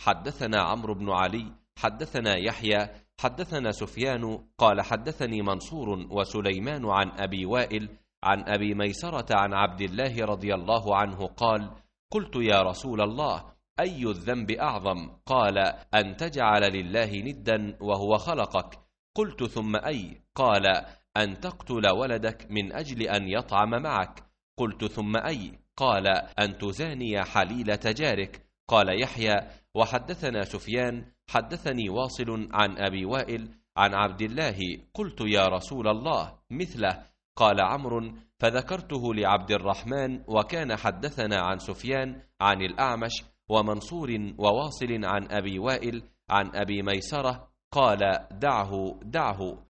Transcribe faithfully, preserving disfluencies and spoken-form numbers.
حدثنا عمرو بن علي حدثنا يحيى حدثنا سفيان قال حدثني منصور وسليمان عن أبي وائل عن أبي ميسرة عن عبد الله رضي الله عنه قال قلت يا رسول الله أي الذنب أعظم؟ قال أن تجعل لله ندا وهو خلقك. قلت ثم أي؟ قال أن تقتل ولدك من أجل أن يطعم معك. قلت ثم أي؟ قال أن تزاني حليلة جارك. قال يحيى وحدثنا سفيان حدثني واصل عن أبي وائل عن عبد الله قلت يا رسول الله مثله. قال عمرو فذكرته لعبد الرحمن وكان حدثنا عن سفيان عن الأعمش ومنصور وواصل عن أبي وائل عن أبي ميسرة قال دعه دعه